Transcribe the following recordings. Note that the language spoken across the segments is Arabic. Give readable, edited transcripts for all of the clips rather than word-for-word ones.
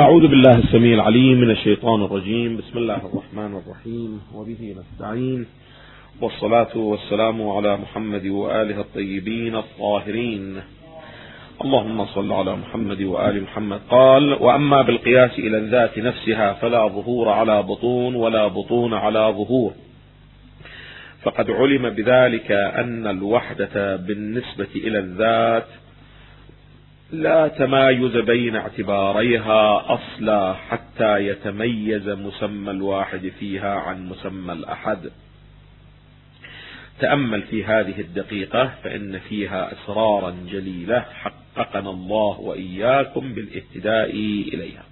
أعوذ بالله السميع العليم من الشيطان الرجيم. بسم الله الرحمن الرحيم، وبه نستعين، والصلاة والسلام على محمد وآله الطيبين الطاهرين. اللهم صل على محمد وآل محمد. قال: وأما بالقياس إلى الذات نفسها فلا ظهور على بطون ولا بطون على ظهور، فقد علم بذلك أن الوحدة بالنسبة إلى الذات لا تمايز بين اعتباريها أصلا حتى يتميز مسمى الواحد فيها عن مسمى الأحد. تأمل في هذه الدقيقة فإن فيها أسرارا جليلة حققنا الله وإياكم بالاهتداء إليها.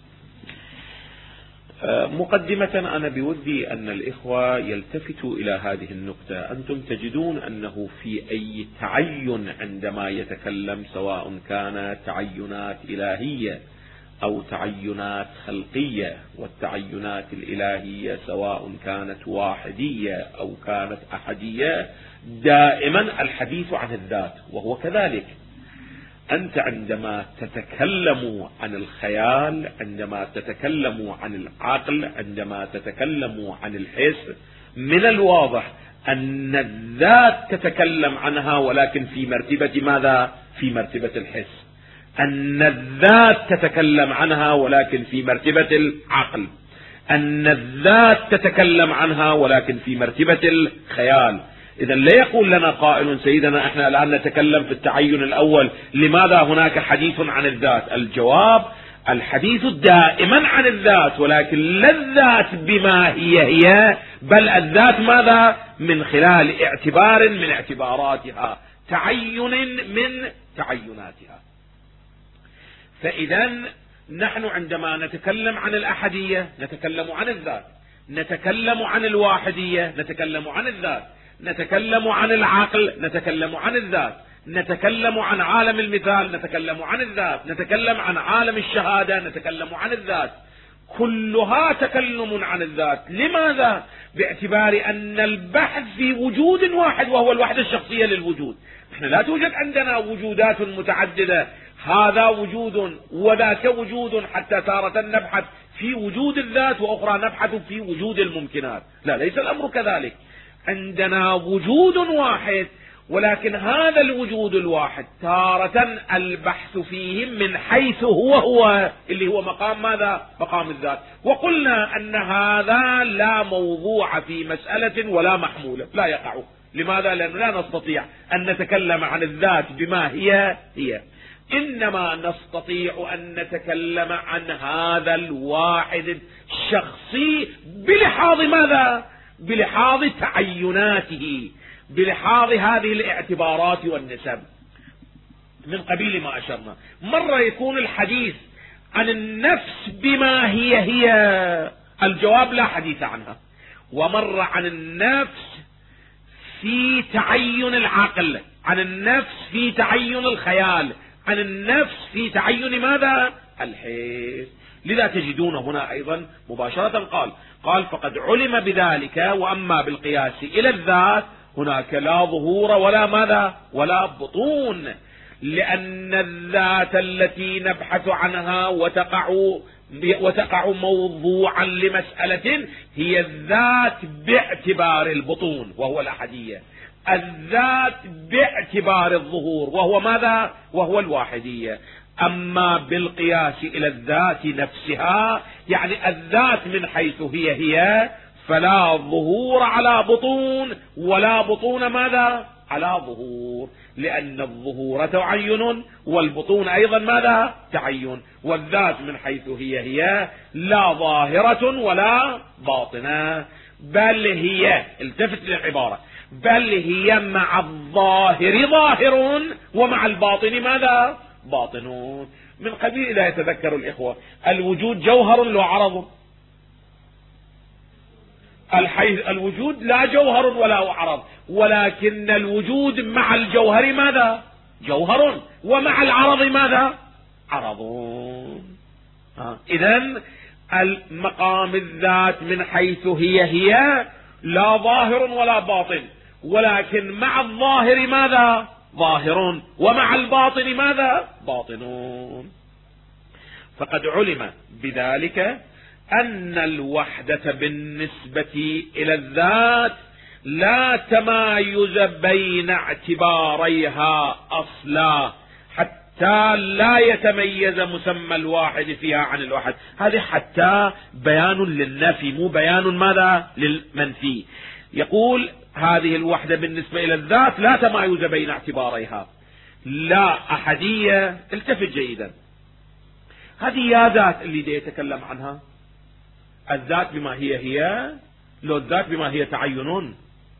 مقدمة، أنا بودي أن الإخوة يلتفتوا إلى هذه النقطة. أنتم تجدون أنه في أي تعين عندما يتكلم، سواء كانت تعينات إلهية أو تعينات خلقية، والتعينات الإلهية سواء كانت واحدية أو كانت أحدية، دائما الحديث عن الذات، وهو كذلك. أنت عندما تتكلم عن الخيال، عندما تتكلم عن العقل، عندما تتكلم عن الحس، من الواضح أن الذات تتكلم عنها، ولكن في مرتبة ماذا؟ في مرتبة الحس. أن الذات تتكلم عنها ولكن في مرتبة العقل. أن الذات تتكلم عنها ولكن في مرتبة الخيال. إذا لا يقول لنا قائل: سيدنا احنا الآن نتكلم في التعين الأول، لماذا هناك حديث عن الذات؟ الجواب: الحديث دائما عن الذات، ولكن لا الذات بما هي، بل الذات ماذا؟ من خلال اعتبار من اعتباراتها، تعين من تعيناتها. فإذا نحن عندما نتكلم عن الأحدية نتكلم عن الذات، نتكلم عن الواحدية نتكلم عن الذات، نتكلم عن العقل نتكلم عن الذات، نتكلم عن عالم المثال نتكلم عن الذات، نتكلم عن عالم الشهادة نتكلم عن الذات. كلها تكلم عن الذات. لماذا؟ باعتبار أن البحث في وجود واحد، وهو الوحدة الشخصية للوجود. احنا لا توجد عندنا وجودات متعددة، هذا وجود وذاك وجود، حتى تارة نبحث في وجود الذات وأخرى نبحث في وجود الممكنات. لا، ليس الأمر كذلك. عندنا وجود واحد، ولكن هذا الوجود الواحد تارة البحث فيه من حيث هو اللي هو مقام ماذا؟ مقام الذات. وقلنا أن هذا لا موضوع في مسألة ولا محمولة، لا يقع. لماذا؟ لأنه لا نستطيع أن نتكلم عن الذات بما هي، إنما نستطيع أن نتكلم عن هذا الواحد الشخصي بلحاظ ماذا؟ بلحاظ تعيناته، بلحاظ هذه الاعتبارات والنسب، من قبيل ما أشرنا. مرة يكون الحديث عن النفس بما هي الجواب لا حديث عنها، ومرة عن النفس في تعين العقل، عن النفس في تعين الخيال، عن النفس في تعين ماذا؟ الحس. لذا تجدون هنا أيضا مباشرة قال فقد علم بذلك. وأما بالقياس إلى الذات هناك لا ظهور ولا ماذا؟ ولا بطون، لأن الذات التي نبحث عنها وتقع موضوعا لمسألة هي الذات باعتبار البطون وهو الأحدية، الذات باعتبار الظهور وهو ماذا؟ وهو الواحدية. أما بالقياس إلى الذات نفسها، يعني الذات من حيث هي، فلا ظهور على بطون ولا بطون ماذا؟ على ظهور، لأن الظهور تعين والبطون أيضا ماذا؟ تعين. والذات من حيث هي لا ظاهرة ولا باطنة، بل هي، التفت للعبارة، بل هي مع الظاهر ظاهر ومع الباطن ماذا؟ باطنون. من قبيل لا يتذكر الإخوة، الوجود جوهر لا عرض. الوجود لا جوهر ولا عرض، ولكن الوجود مع الجوهر ماذا؟ جوهر، ومع العرض ماذا؟ عرض. إذن المقام الذات من حيث هي لا ظاهر ولا باطن، ولكن مع الظاهر ماذا؟ ظاهر، ومع الباطن ماذا؟ باطنون. فقد علم بذلك أن الوحدة بالنسبة إلى الذات لا تمايز بين اعتباريها أصلا حتى لا يتميز مسمى الواحد فيها عن الواحد. هذه حتى بيان للنفي، مو بيان ماذا؟ للمنفي. يقول هذه الوحدة بالنسبة إلى الذات لا تمايز بين اعتباريها، لا أحدية. التفت جيدا، هذه يا ذات اللي دي يتكلم عنها، الذات بما هي لو الذات بما هي تعين.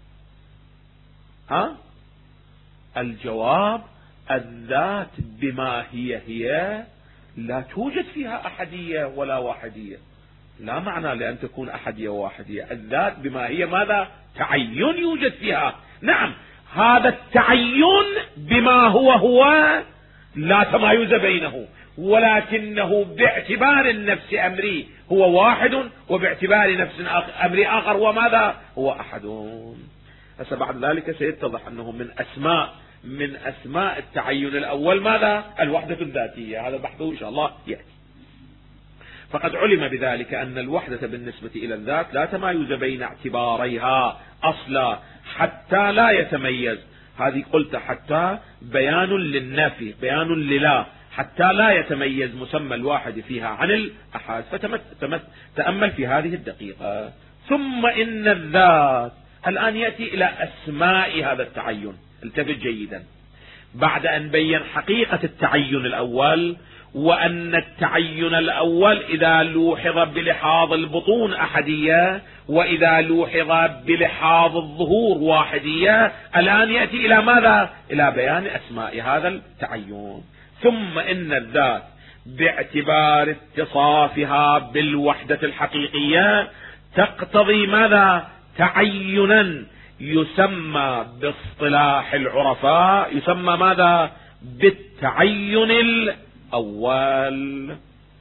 الجواب الذات بما هي لا توجد فيها أحدية ولا واحدية، لا معنى لأن تكون أحدية وواحدية. الذات بما هي ماذا؟ تعين يوجد فيها. نعم، هذا التعين بما هو لا تمايز بينه، ولكنه باعتبار النفس أمري هو واحد، وباعتبار نفس أمري آخر هو ماذا؟ هو أحد. هسه بعد ذلك سيتضح أنه من أسماء التعين الأول ماذا؟ الوحدة الذاتية. هذا بحثه إن شاء الله يأتي. فقد علم بذلك أن الوحدة بالنسبة إلى الذات لا تمايز بين اعتباريها أصلا حتى لا يتميز. هذه قلت حتى بيان للنفي، بيان للا، حتى لا يتميز مسمى الواحد فيها عن الأحاد. فتأمل في هذه الدقيقة. ثم إن الذات الآن يأتي إلى أسماء هذا التعين. التفت جيدا، بعد أن بين حقيقة التعين الأول، وأن التعين الأول إذا لوحظ بلحاظ البطون أحدية، وإذا لوحظ بلحاظ الظهور واحدية، الآن يأتي إلى ماذا؟ إلى بيان أسماء هذا التعين. ثم إن الذات باعتبار اتصافها بالوحدة الحقيقية تقتضي ماذا؟ تعينا يسمى باصطلاح العرفاء، يسمى ماذا؟ بالتعين الأول.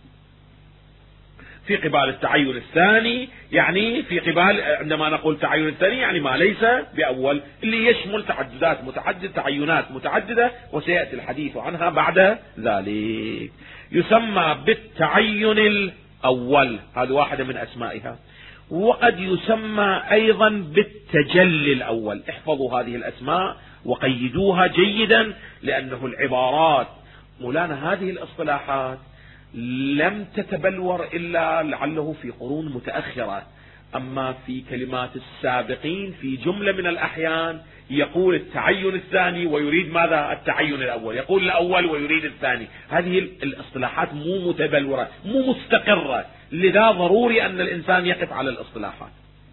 في قبال التعين الثاني، يعني في قبال عندما نقول تعين الثاني يعني ما ليس بأول، اللي يشمل تعددات متعددة، تعينات متعددة، وسيأتي الحديث عنها بعد ذلك. يسمى بالتعين الأول، هذا واحدة من أسمائها. وقد يسمى أيضا بالتجلي الأول. احفظوا هذه الأسماء وقيدوها جيدا، لأنه العبارات مولانا هذه الاصطلاحات لم تتبلور إلا لعله في قرون متأخرة. أما في كلمات السابقين في جملة من الأحيان يقول التعين الثاني ويريد ماذا؟ التعين الأول. يقول الأول ويريد الثاني. هذه الاصطلاحات مو متبلورة، مو مستقرة، لذا ضروري أن الإنسان يقف على الاصطلاحات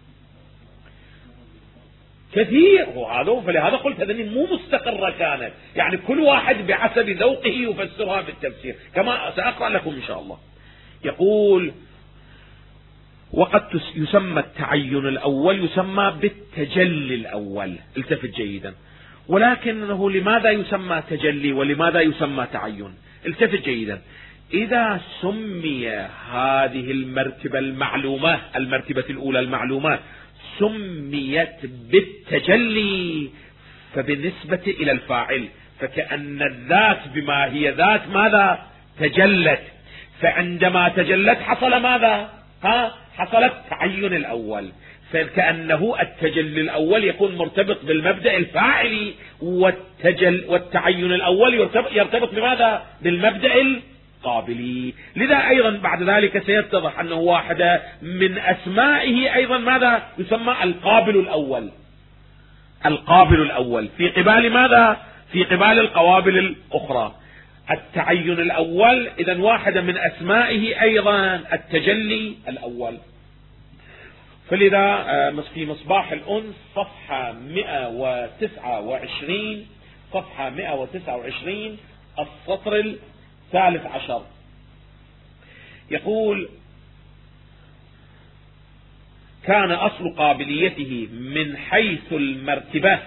كثير. فلهذا قلت هذه مو مستقرة كانت، يعني كل واحد بحسب ذوقه يفسرها بالتفسير، كما سأقرأ لكم إن شاء الله. يقول وقد يسمى التعين الأول يسمى بالتجلي الأول. التفت جيدا، ولكنه لماذا يسمى تجلي ولماذا يسمى تعين؟ التفت جيدا. إذا سمي هذه المرتبة المعلومة، المرتبة الأولى المعلومات، سميت بالتجلي فبالنسبة إلى الفاعل فكأن الذات بما هي ذات ماذا؟ تجلت. فعندما تجلت حصل ماذا؟ حصل التعين الأول. فكأنه التجلي الأول يكون مرتبط بالمبدأ الفاعلي، والتعين الأول يرتبط بماذا؟ بالمبدأ القابلي. لذا أيضا بعد ذلك سيتضح أنه واحدة من أسمائه أيضا ماذا؟ يسمى القابل الأول. القابل الأول في قبال ماذا؟ في قبال القوابل الأخرى. التعين الأول إذن واحدة من أسمائه أيضا التجلي الأول. فلذا في مصباح الأنس صفحة 129، صفحة 129 السطر الثالث عشر يقول: كان أصل قابليته من حيث المرتبة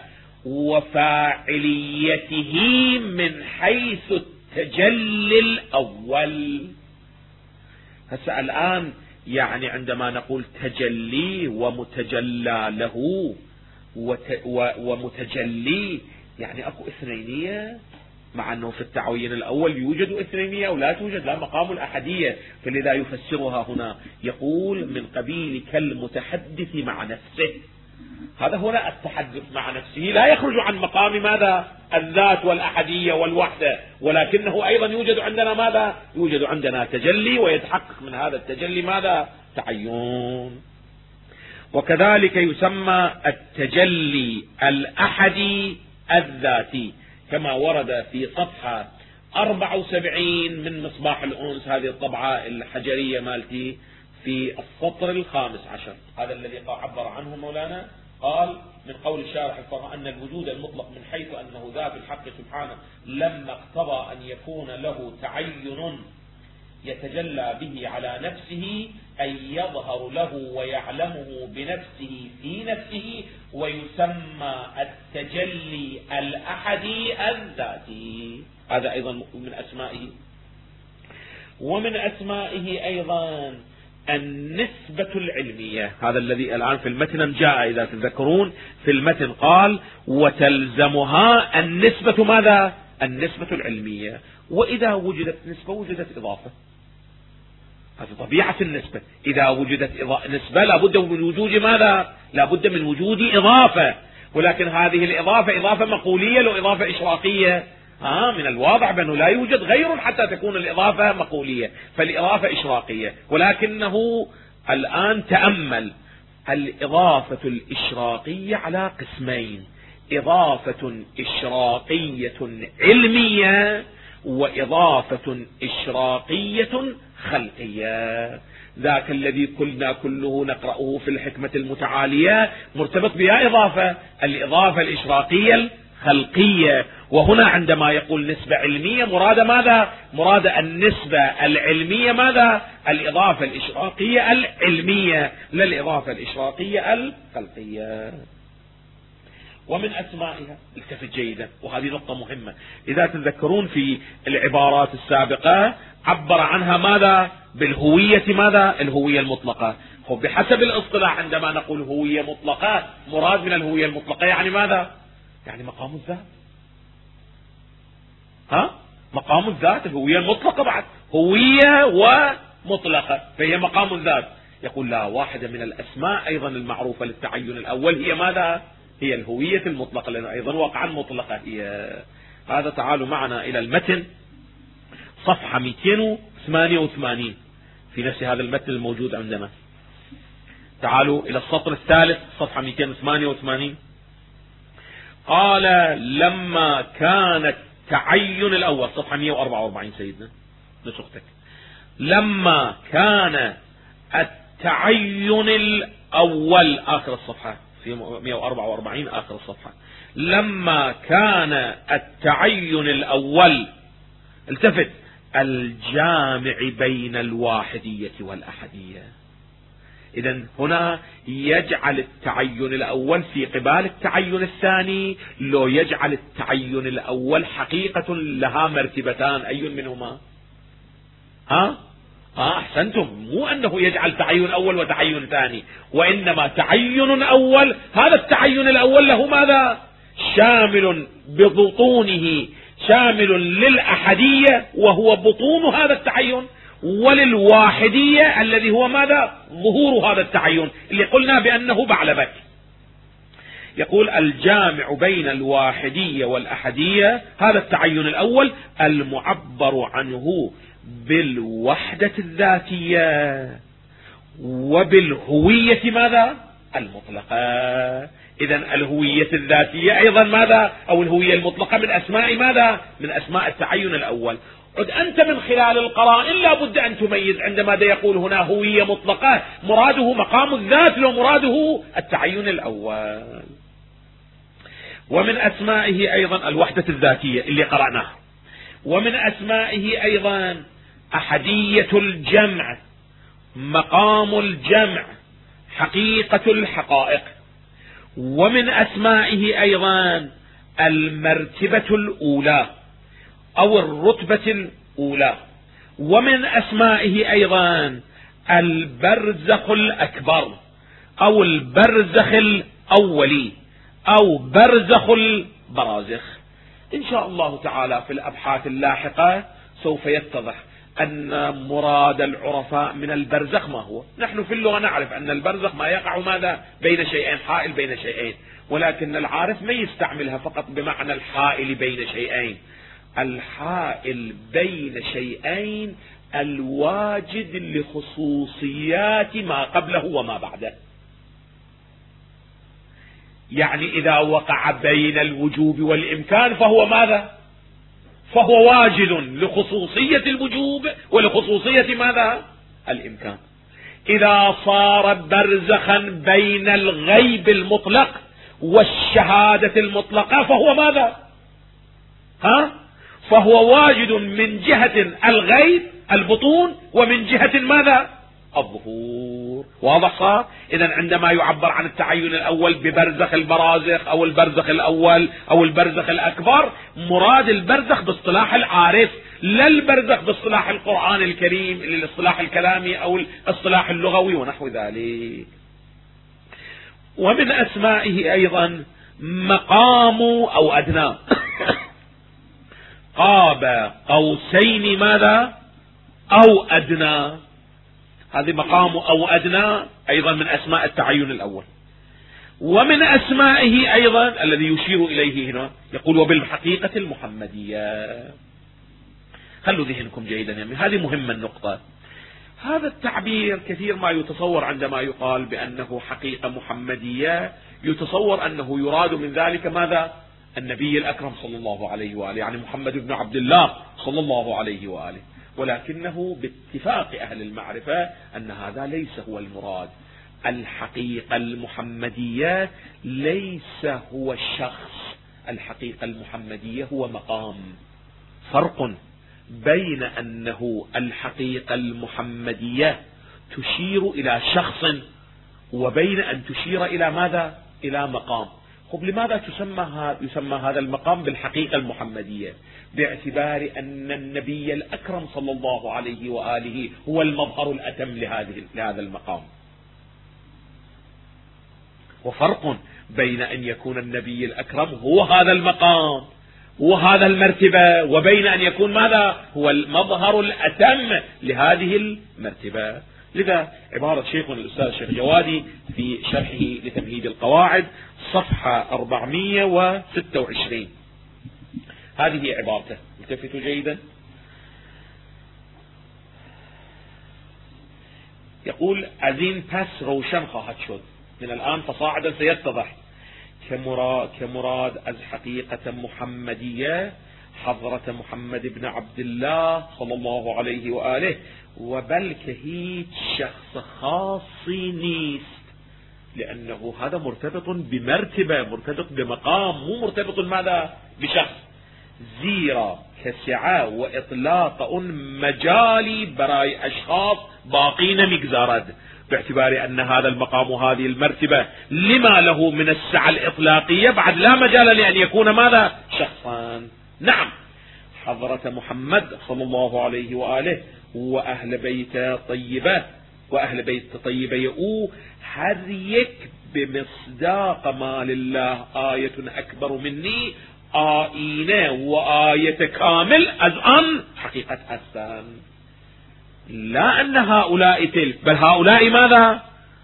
وفاعليته من حيث التجلي الأول. هسه الآن يعني عندما نقول تجلي ومتجلى له ومتجلي يعني أكو اثنينية، مع أنه في التعيين الأول يوجد اثنينية أو لا توجد، لا مقام الأحدية. فلذا يفسرها هنا يقول من قبيل كالمتحدث مع نفسه. هذا هنا التحدث مع نفسه لا يخرج عن مقام ماذا؟ الذات والأحدية والوحدة، ولكنه أيضا يوجد عندنا ماذا؟ يوجد عندنا تجلي، ويتحقق من هذا التجلي ماذا؟ تعين. وكذلك يسمى التجلي الأحدي الذاتي كما ورد في صفحة 74 من مصباح الأنس، هذه الطبعة الحجرية مالتي، في السطر 15. هذا الذي عبر عنه مولانا، قال من قول الشارح الفقهاء أن الوجود المطلق من حيث أنه ذات الحق سبحانه لما اقتضى أن يكون له تعين يتجلى به على نفسه، أن يظهر له ويعلمه بنفسه في نفسه، ويسمى التجلي الأحدي الذاتي. هذا أيضا من أسمائه. ومن أسمائه أيضا النسبة العلمية، هذا الذي الآن في المتن جاء، إذا تذكرون في المتن قال وتلزمها النسبة ماذا؟ النسبة العلمية. وإذا وجدت نسبة وجدت إضافة، هذه طبيعة النسبة. إذا وجدت نسبة لابد من وجود ماذا؟ لابد من وجود إضافة. ولكن هذه الإضافة إضافة مقولية لو إضافة إشراقية؟ من الواضح بأنه لا يوجد غير حتى تكون الإضافة مقولية، فالإضافة إشراقية. ولكنه الآن تأمل الإضافة الإشراقية على قسمين: إضافة إشراقية علمية، وإضافة إشراقية خلقية. ذاك الذي قلنا كله نقرأه في الحكمة المتعالية مرتبط بها إضافة، الإضافة الإشراقية الخلقية. وهنا عندما يقول نسبة علمية مراد ماذا؟ مراد النسبة العلمية ماذا؟ الإضافة الإشراقية العلمية، لا الإضافة الإشراقية الخلقية. ومن أسمائها، التفت جيدا وهذه نقطة مهمة، إذا تذكرون في العبارات السابقة عبر عنها ماذا؟ بالهوية ماذا؟ الهوية المطلقة. بحسب الاصطلاح عندما نقول هوية مطلقة مراد من الهوية المطلقة يعني ماذا؟ يعني مقام الذات. مقام الذات، الهوية المطلقة بعد هوية ومطلقة، فهي مقام الذات. يقول لا، واحدة من الأسماء أيضا المعروفة للتعين الأول هي ماذا؟ هي الهوية المطلقة، لأنه أيضا وقعا مطلقة هي. هذا تعالوا معنا إلى المتن صفحة 288 في نفس هذا المتن الموجود عندنا. تعالوا إلى السطر الثالث صفحة 288. قال لما كان التعين الأول، صفحة 144 سيدنا نسختك، لما كان التعين الأول، آخر الصفحة في 144 آخر الصفحة، لما كان التعين الأول، التفت، الجامع بين الواحدية والأحدية. إذن هنا يجعل التعين الأول في قبال التعين الثاني، لو يجعل التعين الأول حقيقة لها مرتبتان، أي منهما؟ أحسنتم، مو أنه يجعل تعين أول وتعين ثاني، وإنما تعين أول، هذا التعين الأول له ماذا؟ شامل ببطونه، شامل للأحدية وهو بطون هذا التعين، وللواحدية الذي هو ماذا؟ ظهور هذا التعين اللي قلنا بأنه بعلبك. يقول الجامع بين الواحدية والأحدية، هذا التعين الأول المعبر عنه بالوحدة الذاتية وبالهوية ماذا؟ المطلقة. إذن الهوية الذاتية أيضا ماذا؟ أو الهوية المطلقة من أسماء ماذا؟ من أسماء التعين الأول. أنت من خلال القرائن لا بد أن تميز عندما يقول هنا هوية مطلقة مراده مقام الذات لو مراده التعين الأول. ومن أسمائه أيضا الوحدة الذاتية اللي قرأناها. ومن أسمائه أيضا أحدية الجمع، مقام الجمع، حقيقة الحقائق. ومن أسمائه أيضا المرتبة الأولى أو الرتبة الأولى. ومن أسمائه أيضا البرزخ الأكبر أو البرزخ الأولي أو برزخ البرازخ. إن شاء الله تعالى في الأبحاث اللاحقة سوف يتضح أن مراد العرفاء من البرزخ ما هو. نحن في اللغة نعرف أن البرزخ ما يقع ماذا بين شيئين، حائل بين شيئين، ولكن العارف ما يستعملها فقط بمعنى الحائل بين شيئين. الحائل بين شيئين الواجد لخصوصيات ما قبله وما بعده. يعني إذا وقع بين الوجوب والإمكان فهو ماذا؟ فهو واجد لخصوصية الوجوب ولخصوصية ماذا؟ الإمكان. إذا صار برزخا بين الغيب المطلق والشهادة المطلقة فهو ماذا؟ فهو واجد من جهة الغيب البطون ومن جهة ماذا؟ الظهور. واضح صار؟ إذن عندما يعبر عن التعين الأول ببرزخ البرازخ أو البرزخ الأول أو البرزخ الأكبر، مراد البرزخ باصطلاح العارف، لا البرزخ باصطلاح القرآن الكريم الاصطلاح الكلامي أو الاصطلاح اللغوي ونحو ذلك. ومن أسمائه أيضا مقام أو أدنى. قاب قوسين ماذا؟ أو أدنى. هذه مقام أو أدنى أيضا من أسماء التعين الأول. ومن أسمائه أيضا الذي يشير إليه هنا يقول وبالحقيقة المحمدية. خلوا ذهنكم جيدا، يعني هذه مهمة النقطة. هذا التعبير كثير ما يتصور عندما يقال بأنه حقيقة محمدية يتصور أنه يراد من ذلك ماذا؟ النبي الأكرم صلى الله عليه وآله، يعني محمد بن عبد الله صلى الله عليه وآله. ولكنه باتفاق أهل المعرفة أن هذا ليس هو المراد. الحقيقة المحمدية ليس هو الشخص، الحقيقة المحمدية هو مقام. فرق بين أنه الحقيقة المحمدية تشير إلى شخص وبين أن تشير إلى ماذا؟ إلى مقام. طب لماذا يسمى هذا المقام بالحقيقة المحمدية؟ باعتبار أن النبي الأكرم صلى الله عليه وآله هو المظهر الأتم لهذا المقام. وفرق بين أن يكون النبي الأكرم هو هذا المقام وهذا المرتبة وبين أن يكون ماذا؟ هو المظهر الأتم لهذه المرتبة. لذا عبارة شيخنا الأستاذ الشيخ جوادي في شرحه لتمهيد القواعد صفحة 426 هذه عبارته، التفتوا جيدا. يقول أزين پس روشن خواهد شد، من الآن فصاعدا سيتضح كمراد از حقيقة محمدية حضرة محمد بن عبد الله صلى الله عليه وآله، وبلك هيج شخص خاصي نيست، لأنه هذا مرتبط بمرتبة، مرتبط بمقام، مو مرتبط ماذا؟ بشخص. زيرا كسعة وإطلاق مجالي براي أشخاص باقين مقزارد، باعتبار أن هذا المقام وهذه المرتبة لما له من السعة الإطلاقية بعد لا مجال لأن يكون ماذا؟ شخصا. نعم، حضرة محمد صلى الله عليه وآله وأهل بيت طيبة وأهل بيت طيبة يقول هريك بمصداق ما لله آية أكبر مني آينة وآية كامل از أن حقيقة أسان، لا أن هؤلاء تلك، بل هؤلاء ماذا؟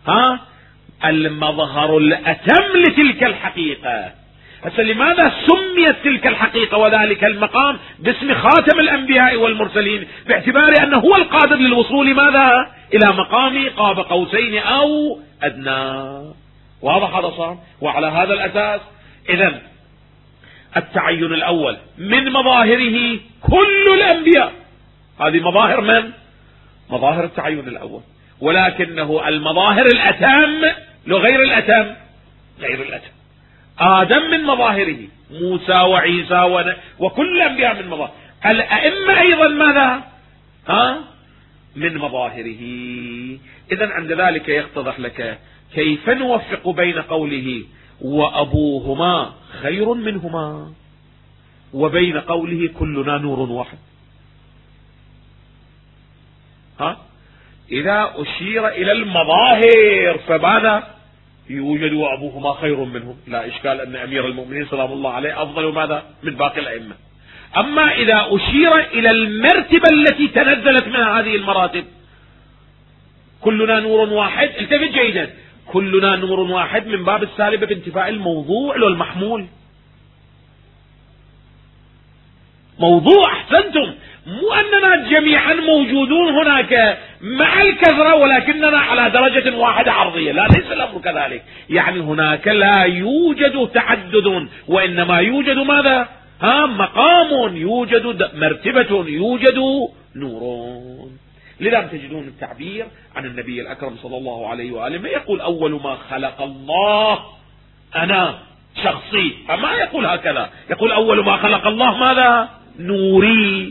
المظهر الأتم لتلك الحقيقة. هسه لماذا سميت تلك الحقيقة وذلك المقام باسم خاتم الأنبياء والمرسلين؟ باعتبار أنه هو القادر للوصول ماذا؟ إلى مقام قاب قوسين أو أدنى. واضح هذا صار؟ وعلى هذا الأساس إذن التعين الأول من مظاهره كل الأنبياء، هذه مظاهر من؟ مظاهر التعين الأول، ولكنه المظاهر الأتم لغير الأتم، غير الأتم. آدم من مظاهره، موسى وعيسى وكل الأنبياء من مظاهره، الأئمة أيضا ماذا؟ من مظاهره. إذن عند ذلك يتضح لك كيف نوفق بين قوله وأبوهما خير منهما وبين قوله كلنا نور واحد. إذا أشير إلى المظاهر فماذا؟ يوجد وأبوهما خير منهم، لا إشكال أن أمير المؤمنين سلام الله عليه أفضل ماذا من باقي الأئمة. أما إذا أشير إلى المرتبة التي تنزلت من هذه المراتب، كلنا نور واحد، التفت جيدا، كلنا نور واحد من باب السالبة بانتفاء الموضوع والمحمول. موضوع، أحسنتم، مو أننا جميعا موجودون هناك مع الكثرة ولكننا على درجة واحدة عرضية، لا، ليس الأمر كذلك. يعني هناك لا يوجد تعدد، وإنما يوجد ماذا؟ مقام، يوجد مرتبة، يوجد نور. لذا تجدون التعبير عن النبي الأكرم صلى الله عليه وآله ما يقول أول ما خلق الله أنا شخصي، فما يقول هكذا، يقول أول ما خلق الله ماذا؟ نوري.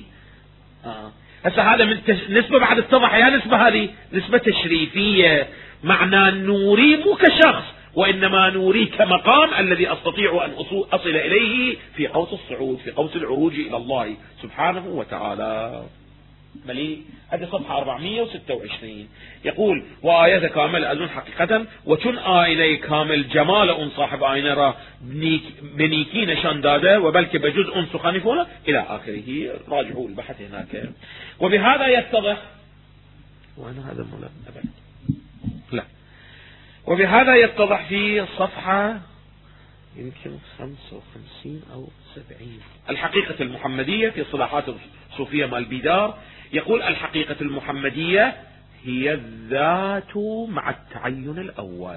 هسه هذا من نسبة بعد اتضح، يا نسبة هذه نسبة تشريفية، معنى نوري مو كشخص، وإنما نوري كمقام الذي أستطيع أن أصل إليه في قوس الصعود، في قوس العروج إلى الله سبحانه وتعالى. ملي هذه صفحة 426 يقول وآيات كامل أزون حقيقة وچون آينه كامل جمال اون صاحب آينه را بنيكي نشان داده وبلكه بجزء اون سخانفونه إلى آخره. راجعوا البحث هناك. وبهذا يتضح، وأنا هذا ملابد لا، وبهذا يتضح في صفحة يمكن 55 أو 70 الحقيقة المحمدية في صلاحات الصوفية مال بيدار. يقول الحقيقة المحمدية هي الذات مع التعين الأول.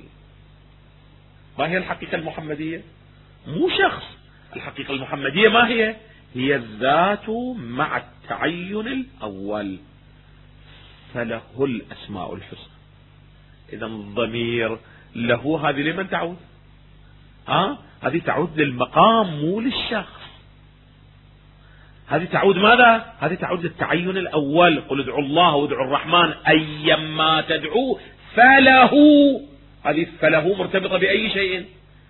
ما هي الحقيقة المحمدية؟ مو شخص. الحقيقة المحمدية ما هي؟ هي الذات مع التعين الأول، فله الأسماء الحسنى. إذا الضمير له هذه لمن تعود؟ هذه تعود للمقام مو للشخص. هذه تعود ماذا؟ هذه تعود للتعين الأول. قل ادعوا الله وادعوا الرحمن أيما تدعوا فله. هذه فله مرتبطة بأي شيء؟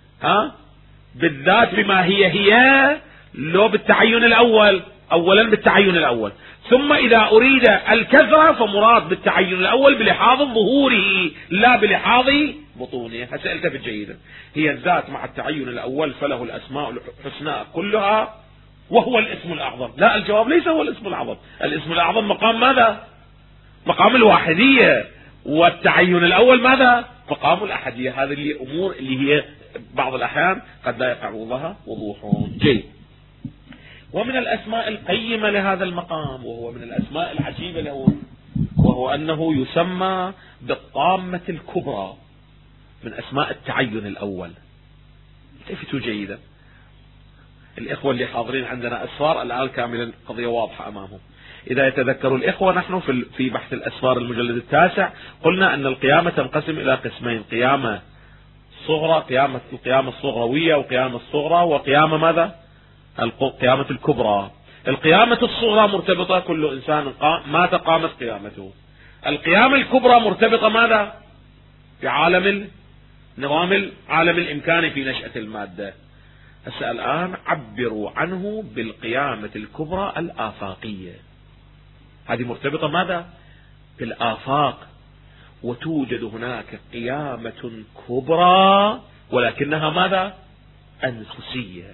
بالذات بما هي لو بالتعين الأول، أولا بالتعين الأول، ثم إذا أريد الكثرة فمراد بالتعين الأول بلحاظ ظهوره لا بلحاظ بطونه. التفت جيدا. هي الذات مع التعين الأول فله الأسماء الحسنى كلها وهو الاسم الأعظم. لا، الجواب ليس هو الاسم الأعظم. الاسم الأعظم مقام ماذا؟ مقام الواحدية. والتعين الأول ماذا؟ مقام الأحدية. هذه اللي أمور اللي هي بعض الأحيان قد لا يقع لها وضوح جيد. ومن الأسماء القيمة لهذا المقام، وهو من الأسماء العجيبة له، وهو أنه يسمى بالطامة الكبرى من أسماء التعين الأول. التفتوا جيدا. الإخوة اللي حاضرين عندنا أسفار الآن كاملا قضية واضحة أمامهم. إذا يتذكروا الإخوة نحن في بحث الأسفار المجلد 9 قلنا أن القيامة تنقسم إلى قسمين: قيامة صغرى، القيامة الصغروية، وقيامة الصغرى، وقيامة ماذا؟ القيامة الكبرى. القيامة الصغرى مرتبطة كل إنسان مات قامت قيامته. القيامة الكبرى مرتبطة ماذا؟ بعالم نظام عالم الإمكان في نشأة المادة. هسه الآن عبروا عنه بالقيامة الكبرى الآفاقية. هذه مرتبطة ماذا؟ بالآفاق. وتوجد هناك قيامة كبرى ولكنها ماذا؟ أنفسية.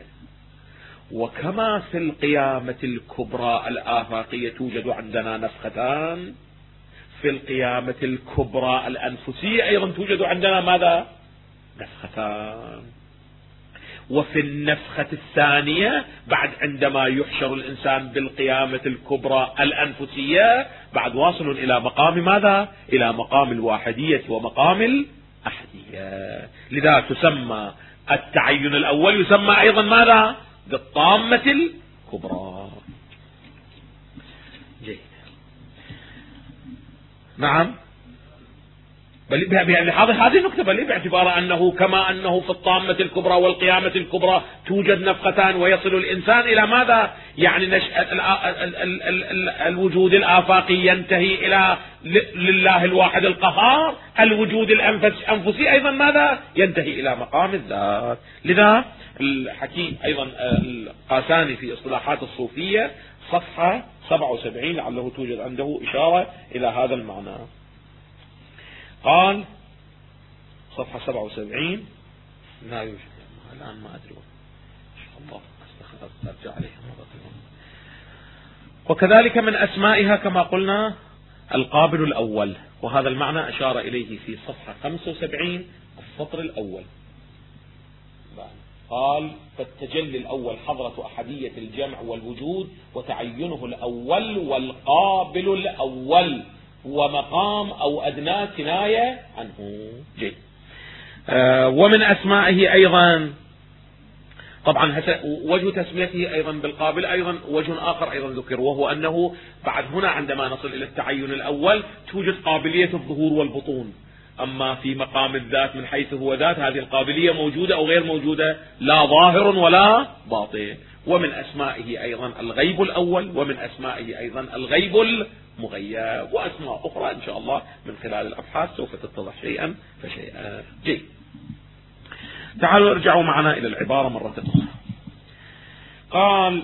وكما في القيامة الكبرى الآفاقية توجد عندنا نفختان، في القيامة الكبرى الأنفسية أيضا توجد عندنا ماذا؟ نفختان. وفي النفخة الثانية بعد عندما يحشر الإنسان بالقيامة الكبرى الأنفسية بعد واصل إلى مقام ماذا؟ إلى مقام الواحدية ومقام الأحدية. لذا تسمى التعين الأول يسمى أيضا ماذا؟ بالطامة الكبرى. جيد. نعم. بل هذه النقطة بل باعتبار أنه كما أنه في الطامة الكبرى والقيامة الكبرى توجد نفختان ويصل الإنسان إلى ماذا؟ يعني الوجود الآفاقي ينتهي إلى لله الواحد القهار. الوجود الأنفسي أيضا ماذا؟ ينتهي إلى مقام الذات. لذا الحكيم أيضا القاساني في اصطلاحات الصوفية صفحة 77 لعله توجد عنده إشارة إلى هذا المعنى. قال صفحة 77 لا يوجد الآن، ما أدري إن شاء الله أرجع عليها مرة. وكذلك من أسمائها كما قلنا القابل الأول، وهذا المعنى أشار إليه في صفحة 75 السطر الأول. قال: فالتجلي الأول حضرة أحدية الجمع والوجود وتعينه الأول والقابل الأول ومقام أو أدنى كناية عنه. جيد. ومن أسمائه أيضا، طبعا وجه تسميته أيضا بالقابل أيضا وجه آخر أيضا ذكر، وهو أنه بعد هنا عندما نصل إلى التعين الأول توجد قابلية الظهور والبطون، أما في مقام الذات من حيث هو ذات هذه القابلية موجودة أو غير موجودة، لا ظاهر ولا باطن. ومن أسمائه أيضا الغيب الأول، ومن أسمائه أيضا الغيب المغيب، وأسماء أخرى إن شاء الله من خلال الأبحاث سوف تتضح شيئا فشيئا. جيد. تعالوا ارجعوا معنا إلى العبارة مرة أخرى. قال: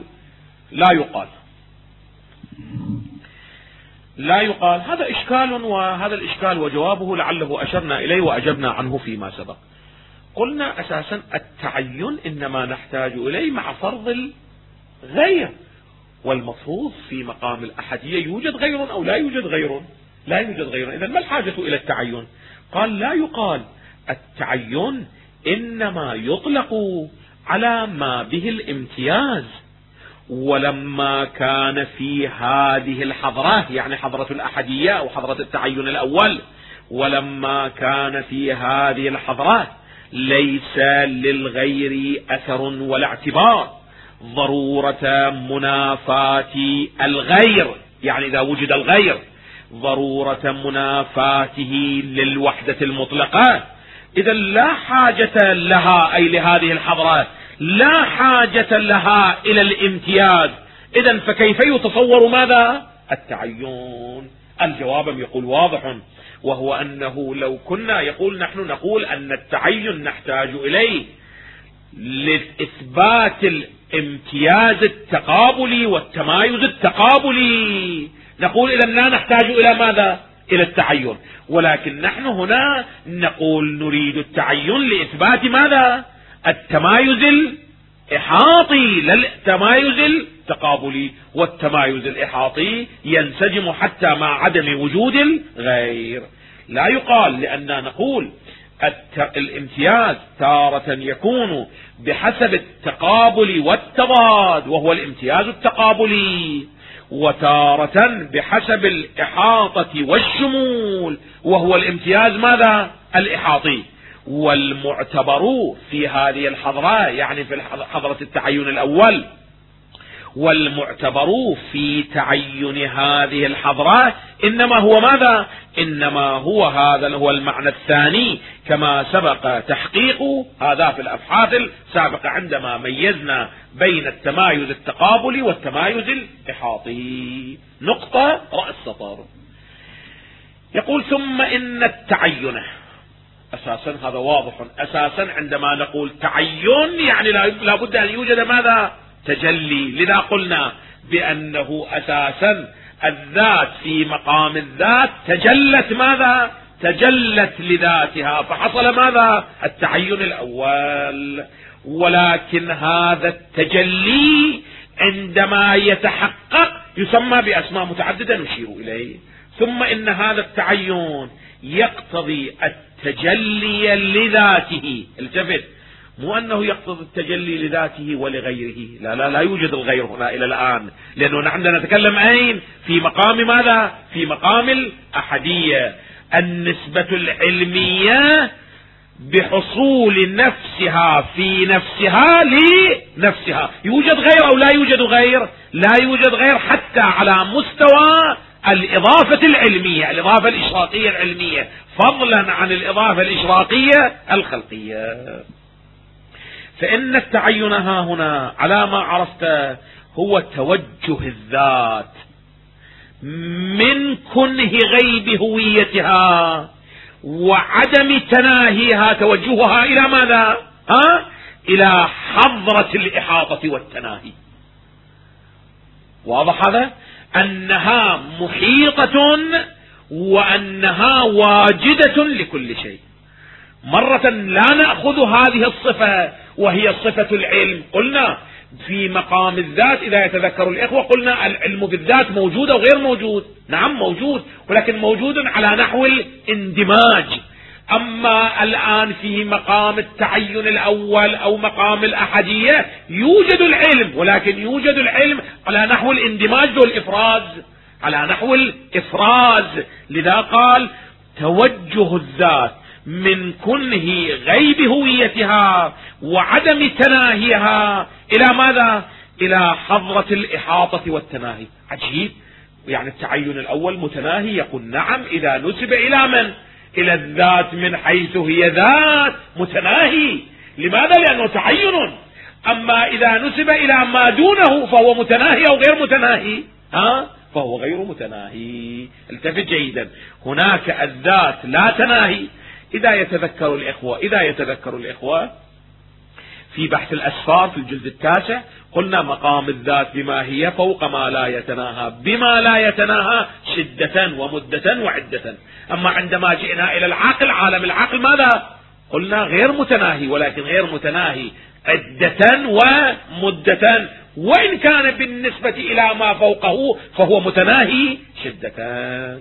لا يقال. هذا إشكال، وهذا الإشكال وجوابه لعله أشرنا إليه وأجبنا عنه فيما سبق. قلنا أساسا التعين إنما نحتاج إليه مع فرض الغير، والمفروض في مقام الأحدية يوجد غير أو لا يوجد غير؟ لا يوجد غير، إذن ما الحاجة إلى التعين؟ قال: لا يقال. التعين إنما يطلق على ما به الامتياز، ولما كان في هذه الحضرة، يعني حضرة الأحدية أو حضرة التعين الأول، ولما كان في هذه الحضرة ليس للغير أثر ولا اعتبار، ضرورة منافاة الغير، يعني إذا وجد الغير ضرورة منافاته للوحدة المطلقة، إذا لا حاجة لها، أي لهذه الحضرة لا حاجة لها إلى الامتياز. إذن فكيف يتصور ماذا؟ التعين. الجواب يقول واضح، وهو أنه لو كنا نحن نقول أن التعين نحتاج إليه لإثبات الامتياز التقابلي والتمايز التقابلي، نقول إذن لا نحتاج إلى ماذا؟ إلى التعين. ولكن نحن هنا نقول نريد التعين لإثبات ماذا؟ التمايز الإحاطي، لا التمايز التقابلي، والتمايز الإحاطي ينسجم حتى مع عدم وجود الغير. لا يقال، لأننا نقول الامتياز تارة يكون بحسب التقابل والتضاد وهو الامتياز التقابلي، وتارة بحسب الإحاطة والشمول وهو الامتياز ماذا؟ الإحاطي. والمعتبر في هذه الحضرة، يعني في حضرة التعين الأول، والمعتبر في تعين هذه الحضرة إنما هو ماذا؟ إنما هو المعنى الثاني، كما سبق تحقيق هذا في الأبحاث السابقة عندما ميزنا بين التمايز التقابلي والتمايز الإحاطي. نقطة رأس سطر. يقول: ثم إن التعين، أساسا هذا واضح، أساسا عندما نقول تعين يعني لا بد أن يوجد ماذا؟ تجلي. لذا قلنا بأنه أساسا الذات في مقام الذات تجلت ماذا؟ تجلت لذاتها، فحصل ماذا؟ التعين الأول. ولكن هذا التجلي عندما يتحقق يسمى بأسماء متعددة نشير إليه. ثم إن هذا التعين يقتضي التجلي لذاته. التفت، مو أنه يقتضي التجلي لذاته ولغيره، لا يوجد الغير هنا إلى الآن، لأنه نحن نتكلم أين؟ في مقام ماذا؟ في مقام الأحدية. النسبة العلمية بحصول نفسها في نفسها لنفسها. يوجد غير أو لا يوجد غير؟ لا يوجد غير حتى على مستوى الإضافة العلمية، الإضافة الإشراقية العلمية، فضلا عن الإضافة الإشراقية الخلقية. فإن التعين ها هنا على ما عرفت هو توجه الذات من كنه غيب هويتها وعدم تناهيها، توجهها إلى ماذا؟ إلى حضرة الإحاطة والتناهي. واضح هذا؟ أنها محيطة وأنها واجدة لكل شيء، مرة لا نأخذ هذه الصفة وهي صفة العلم. قلنا في مقام الذات إذا يتذكر الإخوة قلنا العلم بالذات موجود أو غير موجود؟ نعم موجود، ولكن موجود على نحو الاندماج. أما الآن في مقام التعين الأول أو مقام الأحدية يوجد العلم، ولكن يوجد العلم على نحو الاندماج والإفراز، على نحو الإفراز. لذا قال توجه الذات من كنه غيب هويتها وعدم تناهيها إلى ماذا؟ إلى حضرة الإحاطة والتناهي. عجيب، يعني التعين الأول متناهي، يقول نعم إذا نسب إلى من؟ إلى الذات من حيث هي ذات متناهي. لماذا؟ لأنه تعين. أما إذا نسب إلى ما دونه فهو متناهي أو غير متناهي؟ فهو غير متناهي. التفت جيدا، هناك الذات لا تناهي. إذا يتذكر الإخوة في بحث الأسفار في الجلد 9 قلنا مقام الذات بما هي فوق ما لا يتناهى، بما لا يتناهى شدة ومدة وعدة. أما عندما جئنا إلى العقل، عالم العقل ماذا؟ قلنا غير متناهي، ولكن غير متناهي عدة ومدة، وإن كان بالنسبة إلى ما فوقه فهو متناهي شدة.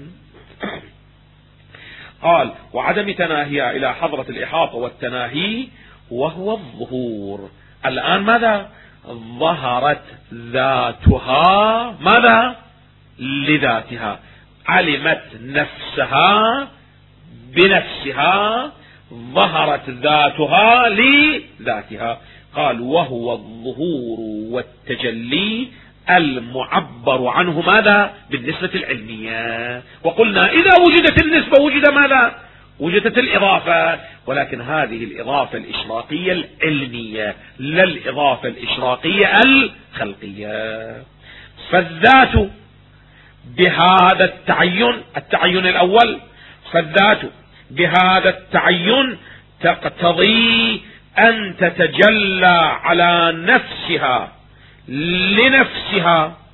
قال وعدم تناهيها إلى حضرة الإحاطة والتناهي وهو الظهور. الآن ماذا؟ ظهرت ذاتها ماذا؟ لذاتها، علمت نفسها بنفسها، ظهرت ذاتها لذاتها. قال وهو الظهور والتجلي المعبر عنه ماذا؟ بالنسبة العلمية. وقلنا إذا وجدت النسبة وجد ماذا؟ وجدت الإضافة، ولكن هذه الإضافة الإشراقية العلمية لا الإضافة الإشراقية الخلقية. فالذات بهذا التعين الأول، فالذات بهذا التعين تقتضي أن تتجلى على نفسها لنفسها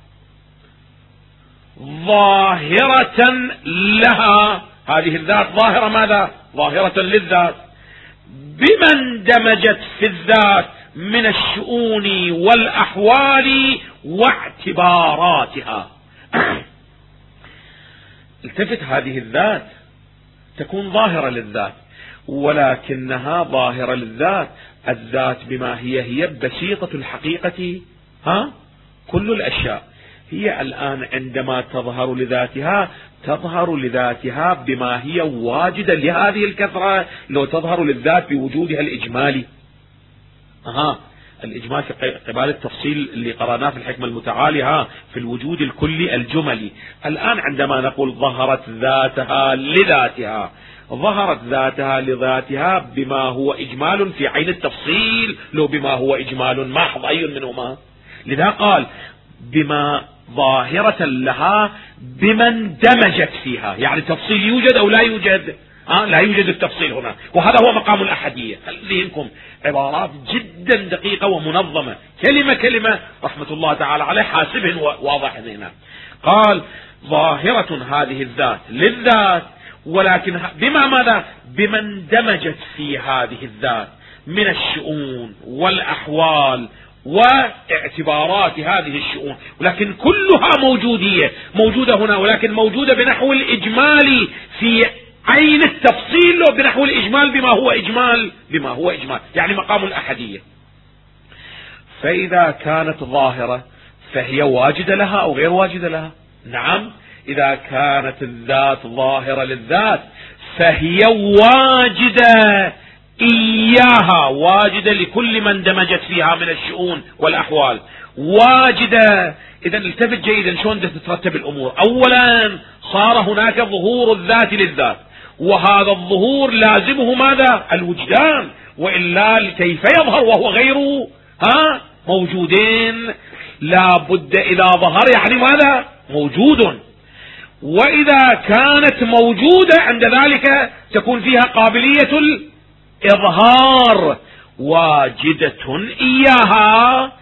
ظاهرة لها. هذه الذات ظاهرة ماذا؟ ظاهرة للذات بما اندمجت في الذات من الشؤون والأحوال واعتباراتها. التفت، هذه الذات تكون ظاهرة للذات، ولكنها ظاهرة للذات. الذات بما هي بسيطة الحقيقة، كل الأشياء هي الآن عندما تظهر لذاتها تظهر لذاتها بما هي واجدة لهذه الكثرة. لو تظهر للذات بوجودها الإجمالي، الإجمال في قبال التفصيل اللي قرأناه في الحكمة المتعالية في الوجود الكلي الجملي. الآن عندما نقول ظهرت ذاتها لذاتها، ظهرت ذاتها لذاتها بما هو إجمال في عين التفصيل، لو بما هو إجمال محض أي منهما. لذا قال بما ظاهرة لها بما اندمجت فيها، يعني تفصيل يوجد أو لا يوجد؟ لا يوجد التفصيل هنا، وهذا هو مقام الأحدية. ذهنكم عبارات جدا دقيقة ومنظمة، كلمة كلمة رحمة الله تعالى عليه، حاسبهن واضح هنا. قال ظاهرة هذه الذات للذات، ولكن بما ماذا؟ بما اندمجت في هذه الذات من الشؤون والأحوال واعتبارات هذه الشؤون، ولكن كلها موجودة هنا، ولكن موجودة بنحو الإجمال في عين التفصيل، وبنحو الإجمال بما هو إجمال، يعني مقام الأحدية. فإذا كانت ظاهرة فهي واجدة لها أو غير واجدة لها؟ نعم، إذا كانت الذات ظاهرة للذات فهي واجدة إياها، واجدة لكل من اندمجت فيها من الشؤون والأحوال، واجدة. إذا التفت جيدا شلون تترتب الأمور. أولا صار هناك ظهور الذات للذات، وهذا الظهور لازمه ماذا؟ الوجدان، وإلا كيف يظهر وهو غير موجودين؟ لا بد إذا ظهر يعني ماذا؟ موجود. وإذا كانت موجودة عند ذلك تكون فيها قابلية الإظهار، واجدة إياها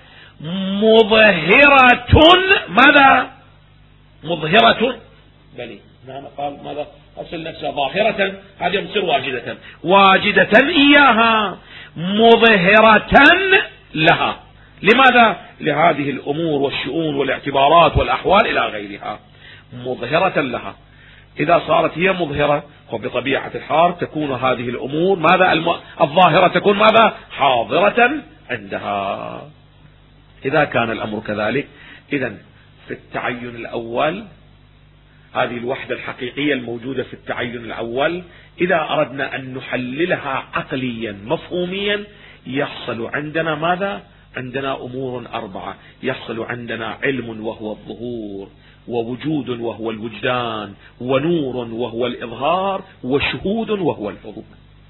مظهرة ماذا؟ مظهرة، بلي نعم قال ماذا؟ أصل نفسها ظاهرة، هذه تصير واجدة. واجدة إياها مظهرة لها. لماذا؟ لهذه الأمور والشؤون والاعتبارات والأحوال إلى غيرها، مظهرة لها. إذا صارت هي مظهرة وبطبيعة الحال تكون هذه الأمور ماذا؟ الظاهرة تكون ماذا؟ حاضرة عندها. إذا كان الأمر كذلك، إذن في التعين الأول، هذه الوحدة الحقيقية الموجودة في التعين الأول، إذا أردنا أن نحللها عقليا مفهوميا، يحصل عندنا ماذا؟ عندنا أمور 4. يحصل عندنا علم وهو الظهور، ووجود وهو الوجدان، ونور وهو الإظهار، وشهود وهو الحضور.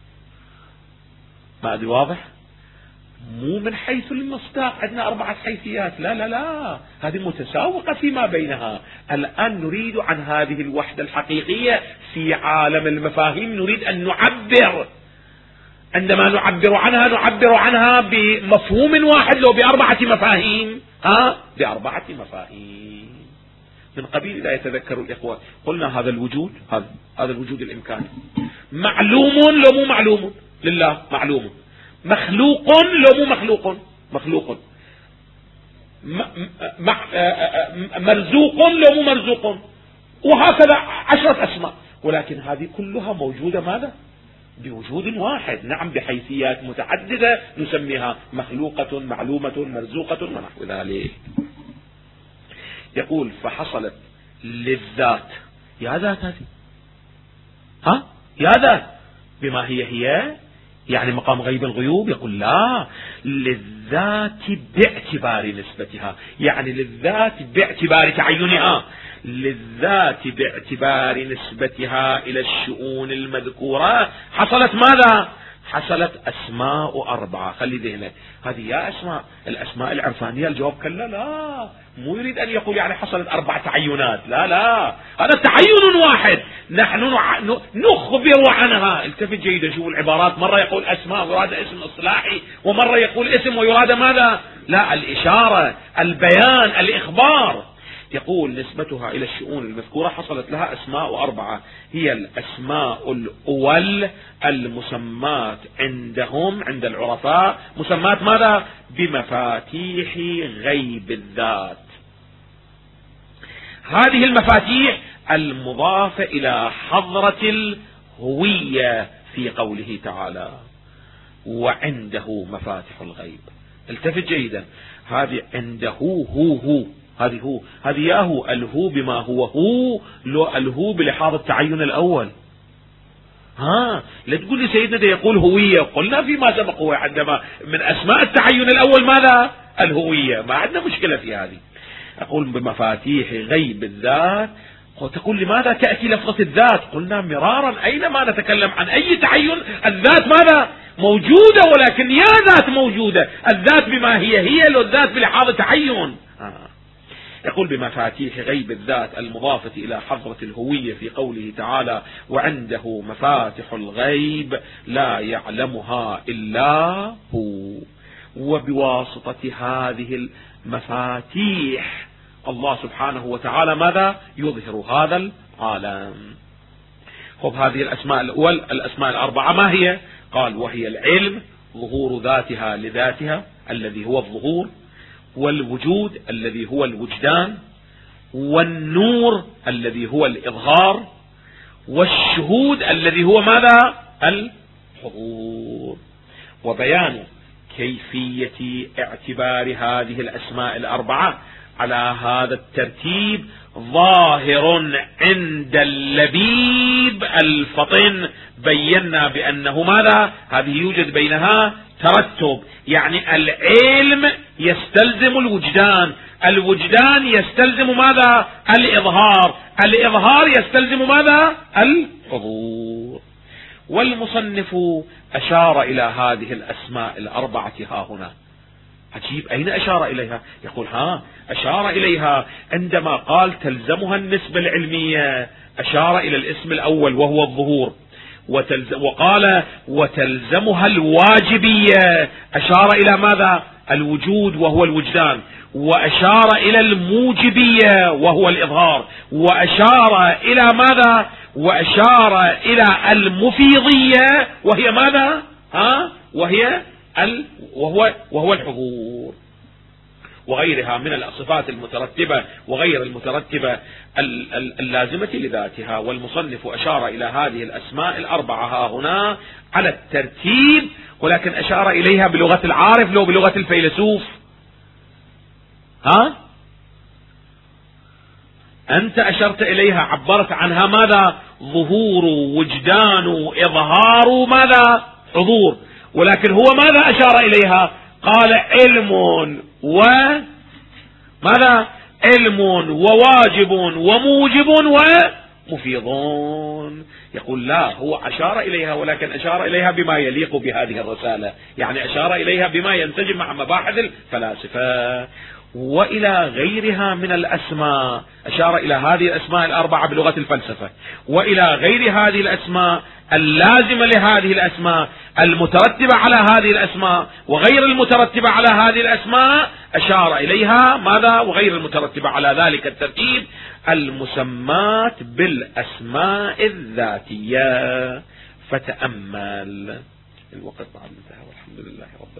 ما أدري واضح؟ مو من حيث المصداق عندنا 4 حيثيات، لا لا لا، هذه متساوقة فيما بينها. الآن نريد عن هذه الوحدة الحقيقية في عالم المفاهيم، نريد أن نعبر. عندما نعبر عنها بمفهوم واحد، لو ب4 مفاهيم، ب4 مفاهيم. من قبيل لا يتذكر الإخوة، قلنا هذا الوجود، هذا الوجود الإمكاني معلوم لو مو معلوم لله، معلوم. مخلوق لو مو مخلوق، مخلوق. مرزوق لو مو مرزوق، وهكذا 10 أسماء. ولكن هذه كلها موجودة ماذا؟ بوجود واحد، نعم، بحيثيات متعددة نسميها مخلوقة، معلومة، مرزوقة ونحو ذلك. يقول فحصلت للذات، يا ذات هذه، يا ذات بما هي يعني مقام غيب الغيوب. يقول لا، للذات باعتبار نسبتها، يعني للذات باعتبار تعينها، للذات باعتبار نسبتها إلى الشؤون المذكورة. حصلت ماذا؟ حصلت أسماء 4. خلي ذهنك، هذه يا أسماء الأسماء العرفانية. الجواب كلا، لا، مو يريد أن يقول يعني حصلت 4 تعينات، لا لا، هذا تعين واحد، نحن نخبر عنها. التفت جيدا، شوف العبارات، مرة يقول أسماء ويراد اسم إصلاحي، ومرة يقول اسم ويراد ماذا؟ لا، الإشارة، البيان، الإخبار. يقول نسبتها إلى الشؤون المذكورة حصلت لها أسماء 4. هي الأسماء الأول المسمات عندهم، عند العرفاء، مسمات ماذا؟ بمفاتيح غيب الذات. هذه المفاتيح المضافة إلى حضرة الهوية في قوله تعالى وعنده مفاتيح الغيب. التفت جيدا، هذه عنده هو، هذه ياهو، الهو بما هو لو الهو بلحاظ التعين الأول. لا تقول لي سيدنا ده يقول هوية، قلنا فيما سبق هو عندما من أسماء التعين الأول ماذا؟ الهوية، ما عندنا مشكلة في هذه. أقول بمفاتيح غيب الذات. تقول لماذا تأتي لفظة الذات؟ قلنا مرارا أينما نتكلم عن أي تعين الذات ماذا؟ موجودة، ولكن يا ذات موجودة، الذات بما هي لو الذات بلحاظ تعين. يقول بمفاتيح غيب الذات المضافة إلى حضرة الهوية في قوله تعالى وعنده مفاتح الغيب لا يعلمها إلا هو. وبواسطة هذه المفاتيح الله سبحانه وتعالى ماذا؟ يظهر هذا العالم. هذه الأسماء الأول، الأسماء 4 ما هي؟ قال وهي العلم، ظهور ذاتها لذاتها الذي هو الظهور، والوجود الذي هو الوجدان، والنور الذي هو الإظهار، والشهود الذي هو ماذا؟ الحضور. وبيان كيفية اعتبار هذه الأسماء 4 على هذا الترتيب ظاهر عند اللبيب الفطن. بينا بأنه ماذا؟ هذه يوجد بينها ترتب، يعني العلم يستلزم الوجدان، الوجدان يستلزم ماذا؟ الإظهار، الإظهار يستلزم ماذا؟ الحضور. والمصنف أشار إلى هذه الأسماء 4 ها هنا. عجيب، أين أشار إليها؟ يقول أشار إليها عندما قال تلزمها النسبة العلمية، أشار إلى الاسم الأول وهو الظهور، وقال وتلزمها الواجبية، أشار إلى ماذا؟ الوجود وهو الوجدان، وأشار إلى الموجبية وهو الإظهار، وأشار إلى ماذا؟ وأشار إلى المفيضية وهي ماذا؟ وهي وهو الحضور وغيرها من الصفات المترتبة وغير المترتبة اللازمة لذاتها. والمصنف أشار إلى هذه الأسماء الأربعة هنا على الترتيب، ولكن أشار إليها بلغة العارف لو بلغة الفيلسوف. أنت أشرت إليها، عبرت عنها ماذا؟ ظهور، وجدان، إظهار، ماذا؟ حضور. ولكن هو ماذا أشار إليها؟ قال علم وماذا؟ علم وواجب وموجب ومفيضون. يقول لا، هو أشار إليها ولكن أشار إليها بما يليق بهذه الرسالة، يعني أشار إليها بما ينسجم مع مباحث الفلاسفة. وإلى غيرها من الأسماء، أشار إلى هذه الأسماء الأربعة بلغة الفلسفة، وإلى غير هذه الأسماء اللازمة لهذه الأسماء المترتبة على هذه الأسماء وغير المترتبة على هذه الأسماء، أشار إليها ماذا؟ وغير المترتبة على ذلك الترتيب المسمات بالأسماء الذاتية. فتأمل. الوقت بعد انتهى والحمد لله رب